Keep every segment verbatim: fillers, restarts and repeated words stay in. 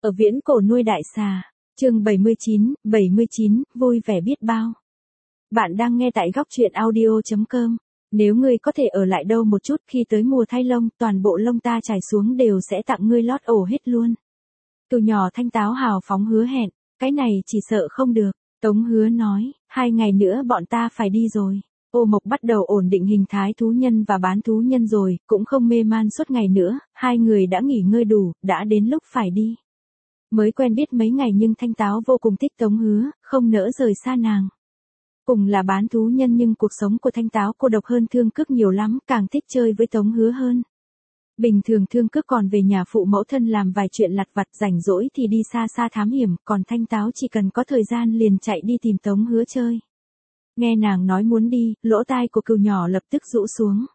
Ở viễn cổ nuôi đại xà. Chương bảy mươi chín, bảy mươi chín, vui vẻ biết bao. Bạn đang nghe tại góc truyện audio chấm com. Nếu ngươi có thể ở lại đâu một chút khi tới mùa thay lông, toàn bộ lông ta trải xuống đều sẽ tặng ngươi lót ổ hết luôn. Cừu nhỏ Thanh Táo hào phóng hứa hẹn, cái này chỉ sợ không được. Tống Hứa nói, hai ngày nữa bọn ta phải đi rồi. Ô Mộc bắt đầu ổn định hình thái thú nhân và bán thú nhân rồi, cũng không mê man suốt ngày nữa, hai người đã nghỉ ngơi đủ, đã đến lúc phải đi. Mới quen biết mấy ngày nhưng Thanh Táo vô cùng thích Tống Hứa, không nỡ rời xa nàng. Cùng là bán thú nhân nhưng cuộc sống của Thanh Táo cô độc hơn Thương Cước nhiều lắm, càng thích chơi với Tống Hứa hơn. Bình thường Thương Cước còn về nhà phụ mẫu thân làm vài chuyện lặt vặt, rảnh rỗi thì đi xa xa thám hiểm, còn Thanh Táo chỉ cần có thời gian liền chạy đi tìm Tống Hứa chơi. Nghe nàng nói muốn đi, lỗ tai của cừu nhỏ lập tức rũ xuống.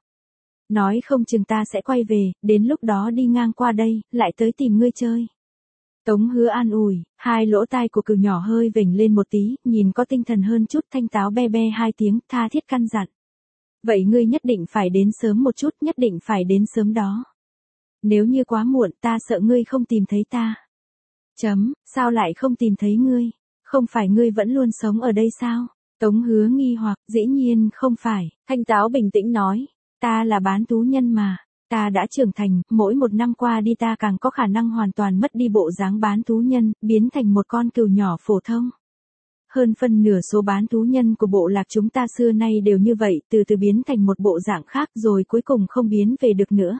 Nói không chừng ta sẽ quay về, đến lúc đó đi ngang qua đây, lại tới tìm ngươi chơi. Tống Hứa an ủi, hai lỗ tai của cừu nhỏ hơi vểnh lên một tí, nhìn có tinh thần hơn chút. Thanh Táo be be hai tiếng, tha thiết căn dặn. Vậy ngươi nhất định phải đến sớm một chút, nhất định phải đến sớm đó. Nếu như quá muộn ta sợ ngươi không tìm thấy ta. Chấm, sao lại không tìm thấy ngươi? Không phải ngươi vẫn luôn sống ở đây sao? Tống Hứa nghi hoặc, dĩ nhiên không phải. Thanh Táo bình tĩnh nói, ta là bán thú nhân mà. Ta đã trưởng thành, mỗi một năm qua đi ta càng có khả năng hoàn toàn mất đi bộ dáng bán thú nhân, biến thành một con cừu nhỏ phổ thông. Hơn phân nửa số bán thú nhân của bộ lạc chúng ta xưa nay đều như vậy, từ từ biến thành một bộ dạng khác rồi cuối cùng không biến về được nữa.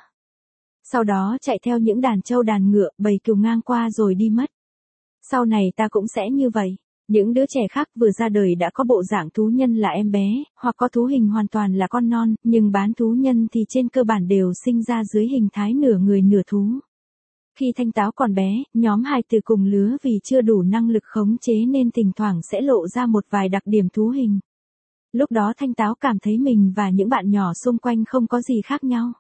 Sau đó chạy theo những đàn trâu đàn ngựa, bầy cừu ngang qua rồi đi mất. Sau này ta cũng sẽ như vậy. Những đứa trẻ khác vừa ra đời đã có bộ dạng thú nhân là em bé, hoặc có thú hình hoàn toàn là con non, nhưng bán thú nhân thì trên cơ bản đều sinh ra dưới hình thái nửa người nửa thú. Khi Thanh Táo còn bé, nhóm hài tử cùng lứa vì chưa đủ năng lực khống chế nên thỉnh thoảng sẽ lộ ra một vài đặc điểm thú hình. Lúc đó Thanh Táo cảm thấy mình và những bạn nhỏ xung quanh không có gì khác nhau.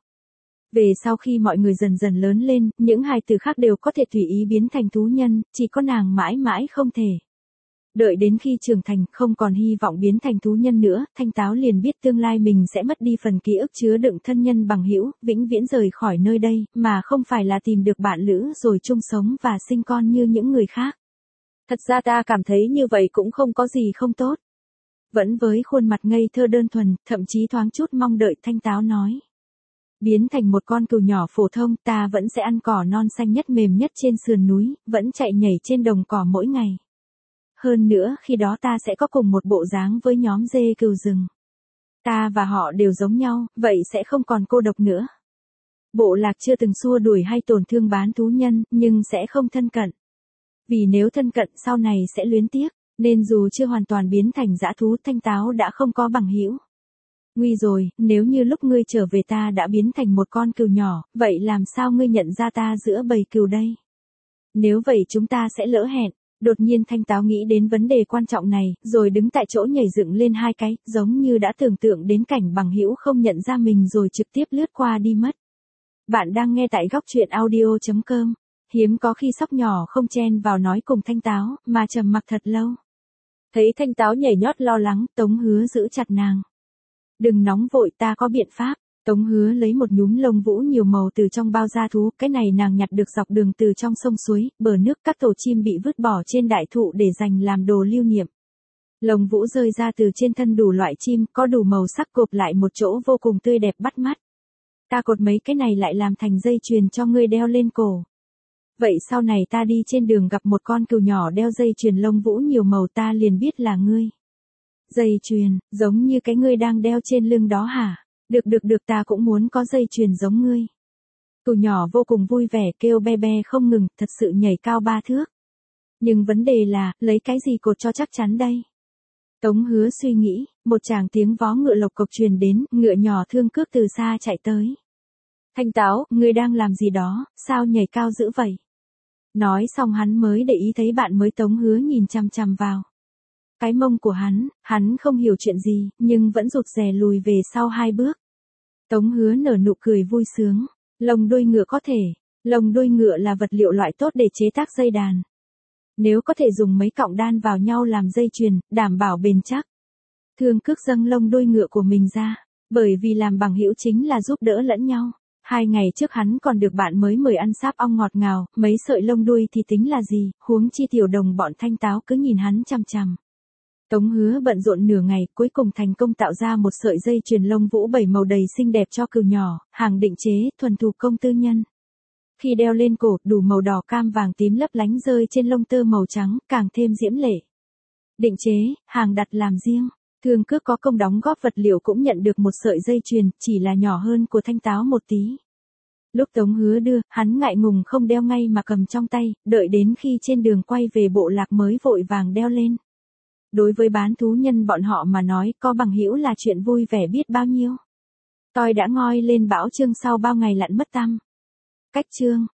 Về sau khi mọi người dần dần lớn lên, những hài tử khác đều có thể tùy ý biến thành thú nhân, chỉ có nàng mãi mãi không thể. Đợi đến khi trưởng thành, không còn hy vọng biến thành thú nhân nữa, Thanh Táo liền biết tương lai mình sẽ mất đi phần ký ức chứa đựng thân nhân bằng hữu, vĩnh viễn rời khỏi nơi đây, mà không phải là tìm được bạn lữ rồi chung sống và sinh con như những người khác. Thật ra ta cảm thấy như vậy cũng không có gì không tốt. Vẫn với khuôn mặt ngây thơ đơn thuần, thậm chí thoáng chút mong đợi, Thanh Táo nói. Biến thành một con cừu nhỏ phổ thông, ta vẫn sẽ ăn cỏ non xanh nhất mềm nhất trên sườn núi, vẫn chạy nhảy trên đồng cỏ mỗi ngày. Hơn nữa khi đó ta sẽ có cùng một bộ dáng với nhóm dê cừu rừng. Ta và họ đều giống nhau, vậy sẽ không còn cô độc nữa. Bộ lạc chưa từng xua đuổi hay tổn thương bán thú nhân, nhưng sẽ không thân cận. Vì nếu thân cận sau này sẽ luyến tiếc, nên dù chưa hoàn toàn biến thành dã thú, Thanh Táo đã không có bằng hữu. Nguy rồi, nếu như lúc ngươi trở về ta đã biến thành một con cừu nhỏ, vậy làm sao ngươi nhận ra ta giữa bầy cừu đây? Nếu vậy chúng ta sẽ lỡ hẹn. Đột nhiên Thanh Táo nghĩ đến vấn đề quan trọng này, rồi đứng tại chỗ nhảy dựng lên hai cái, giống như đã tưởng tượng đến cảnh bằng hữu không nhận ra mình rồi trực tiếp lướt qua đi mất. Bạn đang nghe tại góc truyện audio chấm com. Hiếm có khi sóc nhỏ không chen vào nói cùng Thanh Táo, mà trầm mặc thật lâu. Thấy Thanh Táo nhảy nhót lo lắng, Tống Hứa giữ chặt nàng. Đừng nóng vội, ta có biện pháp. Tống Hứa lấy một nhúm lông vũ nhiều màu từ trong bao da thú, cái này nàng nhặt được dọc đường từ trong sông suối, bờ nước, các tổ chim bị vứt bỏ trên đại thụ để dành làm đồ lưu niệm. Lông vũ rơi ra từ trên thân đủ loại chim, có đủ màu sắc gộp lại một chỗ vô cùng tươi đẹp bắt mắt. Ta cột mấy cái này lại làm thành dây chuyền cho ngươi đeo lên cổ. Vậy sau này ta đi trên đường gặp một con cừu nhỏ đeo dây chuyền lông vũ nhiều màu ta liền biết là ngươi. Dây chuyền, giống như cái ngươi đang đeo trên lưng đó hả? Được được được, ta cũng muốn có dây chuyền giống ngươi. Cừu nhỏ vô cùng vui vẻ kêu be be không ngừng, thật sự nhảy cao ba thước. Nhưng vấn đề là, lấy cái gì cột cho chắc chắn đây? Tống Hứa suy nghĩ, một tràng tiếng vó ngựa lộc cộc truyền đến, ngựa nhỏ Thương Cước từ xa chạy tới. Thanh Táo, ngươi đang làm gì đó, sao nhảy cao dữ vậy? Nói xong hắn mới để ý thấy bạn mới Tống Hứa nhìn chằm chằm vào. Cái mông của hắn, hắn không hiểu chuyện gì, nhưng vẫn rụt rè lùi về sau hai bước. Tống Hứa nở nụ cười vui sướng. Lông đuôi ngựa có thể. Lông đuôi ngựa là vật liệu loại tốt để chế tác dây đàn. Nếu có thể dùng mấy cọng đan vào nhau làm dây chuyền, đảm bảo bền chắc. Thương Cước dâng lông đuôi ngựa của mình ra. Bởi vì làm bằng hữu chính là giúp đỡ lẫn nhau. Hai ngày trước hắn còn được bạn mới mời ăn sáp ong ngọt ngào, mấy sợi lông đuôi thì tính là gì, huống chi tiểu đồng bọn Thanh Táo cứ nhìn hắn chằm chằm. Tống Hứa bận rộn nửa ngày, cuối cùng thành công tạo ra một sợi dây chuyền lông vũ bảy màu đầy xinh đẹp cho cừu nhỏ, hàng định chế, thuần thủ công tư nhân. Khi đeo lên cổ, đủ màu đỏ cam vàng tím lấp lánh rơi trên lông tơ màu trắng, càng thêm diễm lệ. Định chế, hàng đặt làm riêng. Thương Cước có công đóng góp vật liệu cũng nhận được một sợi dây chuyền, chỉ là nhỏ hơn của Thanh Táo một tí. Lúc Tống Hứa đưa, hắn ngại ngùng không đeo ngay mà cầm trong tay, đợi đến khi trên đường quay về bộ lạc mới vội vàng đeo lên. Đối với bán thú nhân bọn họ mà nói, có bằng hữu là chuyện vui vẻ biết bao nhiêu. Tôi đã ngoi lên bão chương sau bao ngày lặn mất tăm. Cách chương